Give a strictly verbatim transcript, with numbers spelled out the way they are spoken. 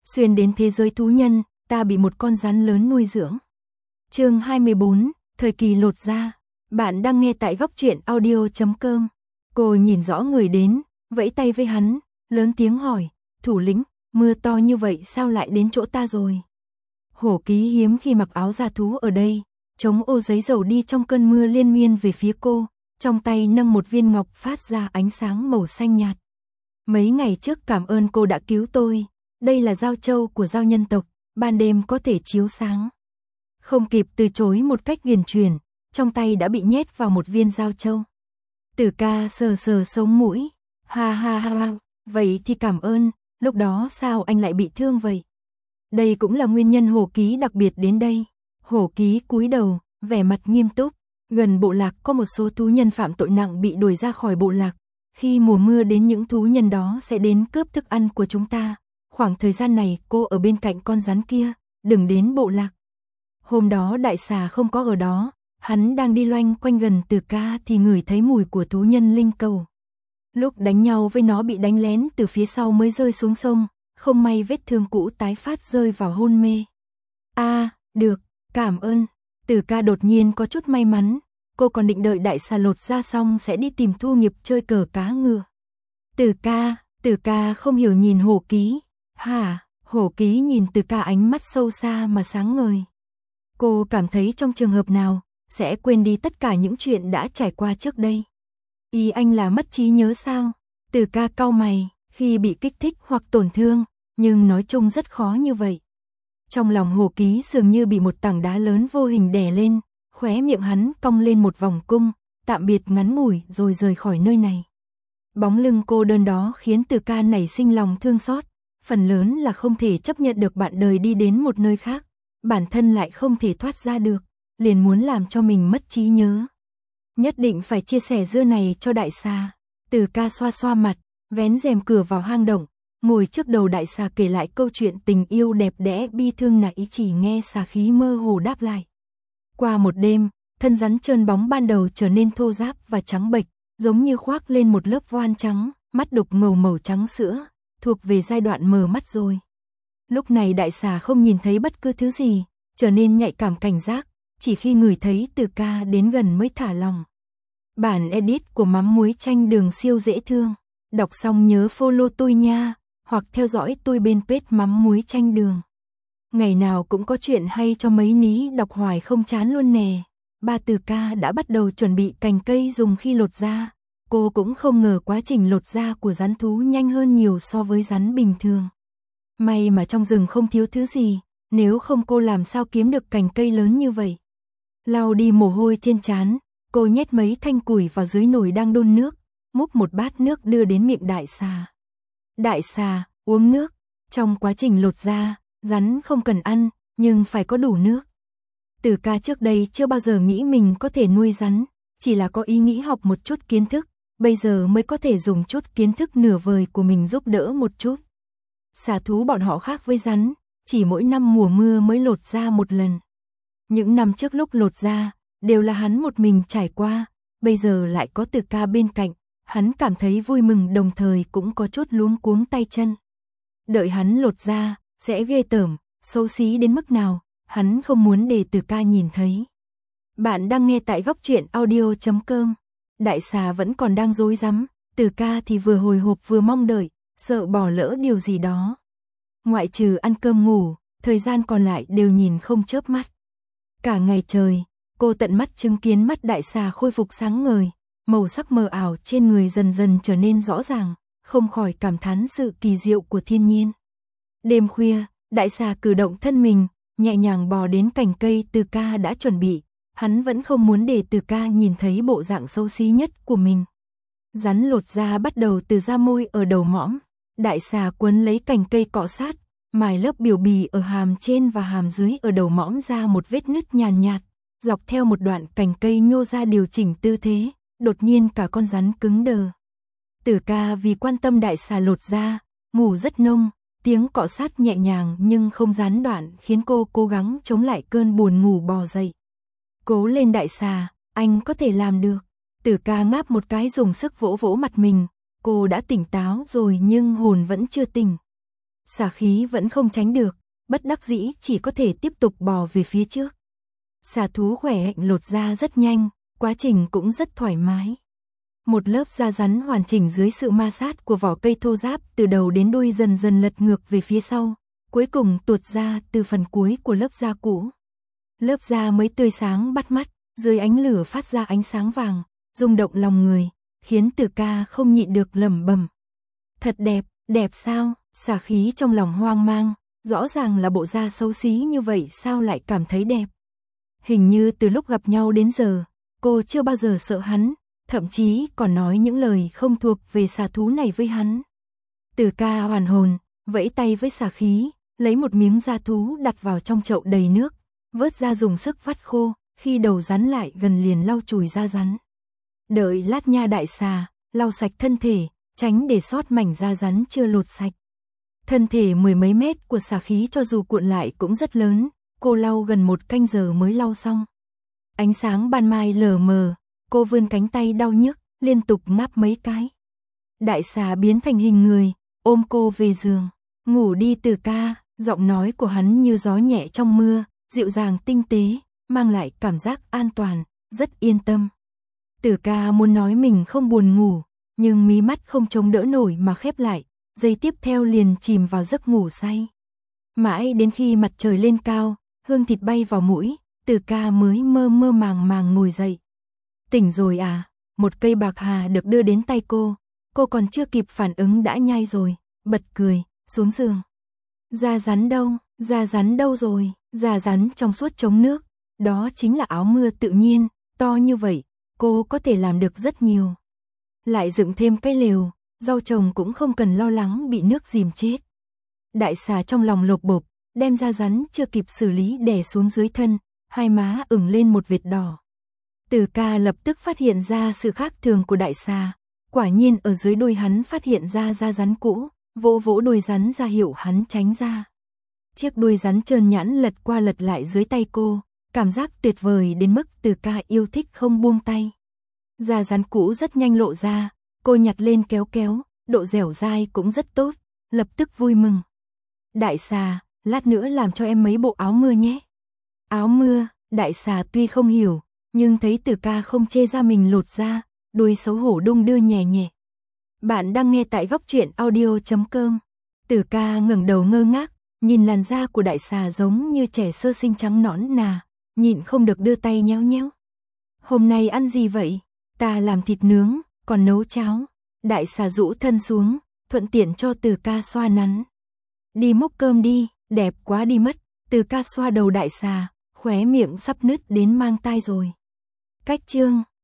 Xuyên đến thế giới thú nhân, ta bị một con rắn lớn nuôi dưỡng. Chương hai mươi bốn, thời kỳ lột da. Bạn đang nghe tại góc truyện audio chấm com. Cô nhìn rõ người đến, vẫy tay với hắn, lớn tiếng hỏi, thủ lĩnh, mưa to như vậy sao lại đến chỗ ta rồi? Hổ Ký hiếm khi mặc áo da thú ở đây, chống ô giấy dầu đi trong cơn mưa liên miên về phía cô, trong tay nâng một viên ngọc phát ra ánh sáng màu xanh nhạt. Mấy ngày trước cảm ơn cô đã cứu tôi, đây là giao châu của giao nhân tộc, ban đêm có thể chiếu sáng. Không kịp từ chối một cách huyền chuyển, trong tay đã bị nhét vào một viên giao châu. Tử Ca sờ sờ sống mũi, ha ha ha ha, vậy thì cảm ơn, lúc đó sao anh lại bị thương vậy? Đây cũng là nguyên nhân Hổ Ký đặc biệt đến đây. Hổ Ký cúi đầu, vẻ mặt nghiêm túc. Gần bộ lạc có một số thú nhân phạm tội nặng bị đuổi ra khỏi bộ lạc. Khi mùa mưa đến những thú nhân đó sẽ đến cướp thức ăn của chúng ta. Khoảng thời gian này cô ở bên cạnh con rắn kia, đừng đến bộ lạc. Hôm đó đại xà không có ở đó, hắn đang đi loanh quanh gần Tử Ca thì ngửi thấy mùi của thú nhân linh cầu. Lúc đánh nhau với nó bị đánh lén từ phía sau mới rơi xuống sông, không may vết thương cũ tái phát rơi vào hôn mê. A, à, được, cảm ơn. Tử Ca đột nhiên có chút may mắn, cô còn định đợi đại xà lột da xong sẽ đi tìm thu nghiệp chơi cờ cá ngựa. Tử Ca, Tử Ca không hiểu nhìn Hổ Ký. Hả? Hổ Ký nhìn Tử Ca ánh mắt sâu xa mà sáng ngời. Cô cảm thấy trong trường hợp nào sẽ quên đi tất cả những chuyện đã trải qua trước đây. Ý anh là mất trí nhớ sao? Tử Ca cau mày, khi bị kích thích hoặc tổn thương, nhưng nói chung rất khó như vậy. Trong lòng Hổ Ký dường như bị một tảng đá lớn vô hình đè lên, khóe miệng hắn cong lên một vòng cung, tạm biệt ngắn ngủi rồi rời khỏi nơi này. Bóng lưng cô đơn đó khiến Tử Ca nảy sinh lòng thương xót, phần lớn là không thể chấp nhận được bạn đời đi đến một nơi khác, bản thân lại không thể thoát ra được, liền muốn làm cho mình mất trí nhớ. Nhất định phải chia sẻ dưa này cho đại xà. Tử Ca xoa xoa mặt, vén rèm cửa vào hang động, ngồi trước đầu đại xà kể lại câu chuyện tình yêu đẹp đẽ bi thương nãy chỉ nghe xà khí mơ hồ đáp lại. Qua một đêm, thân rắn trơn bóng ban đầu trở nên thô ráp và trắng bệch, giống như khoác lên một lớp voan trắng, mắt đục ngầu màu trắng sữa, thuộc về giai đoạn mờ mắt rồi. Lúc này đại xà không nhìn thấy bất cứ thứ gì, trở nên nhạy cảm cảnh giác, chỉ khi ngửi thấy Tử Ca đến gần mới thả lòng. Bản edit của mắm muối chanh đường siêu dễ thương. Đọc xong nhớ follow tôi nha, hoặc theo dõi tôi bên page mắm muối chanh đường. Ngày nào cũng có chuyện hay cho mấy ní đọc hoài không chán luôn nè. Ba Tử Ca đã bắt đầu chuẩn bị cành cây dùng khi lột da. Cô cũng không ngờ quá trình lột da của rắn thú nhanh hơn nhiều so với rắn bình thường. May mà trong rừng không thiếu thứ gì, nếu không cô làm sao kiếm được cành cây lớn như vậy. Lau đi mồ hôi trên trán, cô nhét mấy thanh củi vào dưới nồi đang đun nước, múc một bát nước đưa đến miệng đại xà. Đại xà, uống nước. Trong quá trình lột da, rắn không cần ăn, nhưng phải có đủ nước. Tử Ca trước đây chưa bao giờ nghĩ mình có thể nuôi rắn, chỉ là có ý nghĩ học một chút kiến thức, bây giờ mới có thể dùng chút kiến thức nửa vời của mình giúp đỡ một chút. Xà thú bọn họ khác với rắn, chỉ mỗi năm mùa mưa mới lột da một lần. Những năm trước lúc lột da, đều là hắn một mình trải qua, bây giờ lại có Tử Ca bên cạnh, hắn cảm thấy vui mừng đồng thời cũng có chút luống cuống tay chân. Đợi hắn lột da, sẽ ghê tởm, xấu xí đến mức nào, hắn không muốn để Tử Ca nhìn thấy. Bạn đang nghe tại góc truyện audio chấm com. Đại xà vẫn còn đang rối rắm, Tử Ca thì vừa hồi hộp vừa mong đợi, sợ bỏ lỡ điều gì đó. Ngoại trừ ăn cơm ngủ, thời gian còn lại đều nhìn không chớp mắt. Cả ngày trời, cô tận mắt chứng kiến mắt đại xà khôi phục sáng ngời, màu sắc mờ ảo trên người dần dần trở nên rõ ràng, không khỏi cảm thán sự kỳ diệu của thiên nhiên. Đêm khuya, đại xà cử động thân mình, nhẹ nhàng bò đến cành cây Tử Ca đã chuẩn bị, hắn vẫn không muốn để Tử Ca nhìn thấy bộ dạng xấu xí nhất của mình. Rắn lột da bắt đầu từ da môi ở đầu mõm, đại xà quấn lấy cành cây cọ sát, mài lớp biểu bì ở hàm trên và hàm dưới ở đầu mõm ra một vết nứt nhàn nhạt, dọc theo một đoạn cành cây nhô ra điều chỉnh tư thế, đột nhiên cả con rắn cứng đờ. Tử Ca vì quan tâm đại xà lột da, ngủ rất nông, tiếng cọ sát nhẹ nhàng nhưng không gián đoạn khiến cô cố gắng chống lại cơn buồn ngủ bò dậy. Cố lên đại xà, anh có thể làm được. Tử Ca ngáp một cái dùng sức vỗ vỗ mặt mình, cô đã tỉnh táo rồi nhưng hồn vẫn chưa tỉnh. Xà khí vẫn không tránh được, bất đắc dĩ chỉ có thể tiếp tục bò về phía trước. Xà thú khỏe hạnh lột da rất nhanh, quá trình cũng rất thoải mái. Một lớp da rắn hoàn chỉnh dưới sự ma sát của vỏ cây thô ráp từ đầu đến đuôi dần dần lật ngược về phía sau, cuối cùng tuột ra từ phần cuối của lớp da cũ. Lớp da mới tươi sáng bắt mắt, dưới ánh lửa phát ra ánh sáng vàng, rung động lòng người, khiến Từ Ca không nhịn được lẩm bẩm. Thật đẹp, đẹp sao? Xà khí trong lòng hoang mang, rõ ràng là bộ da xấu xí như vậy sao lại cảm thấy đẹp. Hình như từ lúc gặp nhau đến giờ, cô chưa bao giờ sợ hắn, thậm chí còn nói những lời không thuộc về xà thú này với hắn. Từ Ca hoàn hồn, vẫy tay với xà khí, lấy một miếng da thú đặt vào trong chậu đầy nước, vớt ra dùng sức vắt khô, khi đầu rắn lại gần liền lau chùi da rắn. Đợi lát nha đại xà, lau sạch thân thể, tránh để sót mảnh da rắn chưa lột sạch. Thân thể mười mấy mét của xà khí cho dù cuộn lại cũng rất lớn, cô lau gần một canh giờ mới lau xong. Ánh sáng ban mai lờ mờ, cô vươn cánh tay đau nhức, liên tục ngáp mấy cái. Đại xà biến thành hình người, ôm cô về giường. Ngủ đi Từ Ca, giọng nói của hắn như gió nhẹ trong mưa, dịu dàng tinh tế, mang lại cảm giác an toàn, rất yên tâm. Từ Ca muốn nói mình không buồn ngủ, nhưng mí mắt không chống đỡ nổi mà khép lại, giây tiếp theo liền chìm vào giấc ngủ say. Mãi đến khi mặt trời lên cao, hương thịt bay vào mũi, Từ Ca mới mơ mơ màng màng ngồi dậy. Tỉnh rồi à? Một cây bạc hà được đưa đến tay cô, cô còn chưa kịp phản ứng đã nhai rồi, bật cười, xuống giường. Da rắn đâu, da rắn đâu rồi? Da rắn trong suốt chống nước, đó chính là áo mưa tự nhiên, to như vậy, cô có thể làm được rất nhiều. Lại dựng thêm cái lều, rau trồng cũng không cần lo lắng bị nước dìm chết. Đại xà trong lòng lột bột, đem da rắn chưa kịp xử lý đè xuống dưới thân, hai má ửng lên một vệt đỏ. Từ Ca lập tức phát hiện ra sự khác thường của đại xà, quả nhiên ở dưới đuôi hắn phát hiện ra da rắn cũ, vỗ vỗ đuôi rắn ra hiệu hắn tránh ra. Chiếc đuôi rắn trơn nhẵn lật qua lật lại dưới tay cô, cảm giác tuyệt vời đến mức Từ Ca yêu thích không buông tay. Da rắn cũ rất nhanh lộ ra, cô nhặt lên kéo kéo, độ dẻo dai cũng rất tốt, lập tức vui mừng. Đại xà, lát nữa làm cho em mấy bộ áo mưa nhé. Áo mưa, đại xà tuy không hiểu, nhưng thấy Từ Ca không chê ra mình lột da, đuôi xấu hổ đung đưa nhẹ nhẹ. Bạn đang nghe tại góc truyện audio chấm com. Từ Ca ngẩng đầu ngơ ngác, nhìn làn da của đại xà giống như trẻ sơ sinh trắng nõn nà, nhịn không được đưa tay nhéo nhéo. Hôm nay ăn gì vậy? Ta làm thịt nướng, còn nấu cháo. Đại xà rũ thân xuống, thuận tiện cho Từ Ca xoa nắn. Đi múc cơm đi, đẹp quá đi mất. Từ Ca xoa đầu đại xà, khóe miệng sắp nứt đến mang tai rồi. Cách chương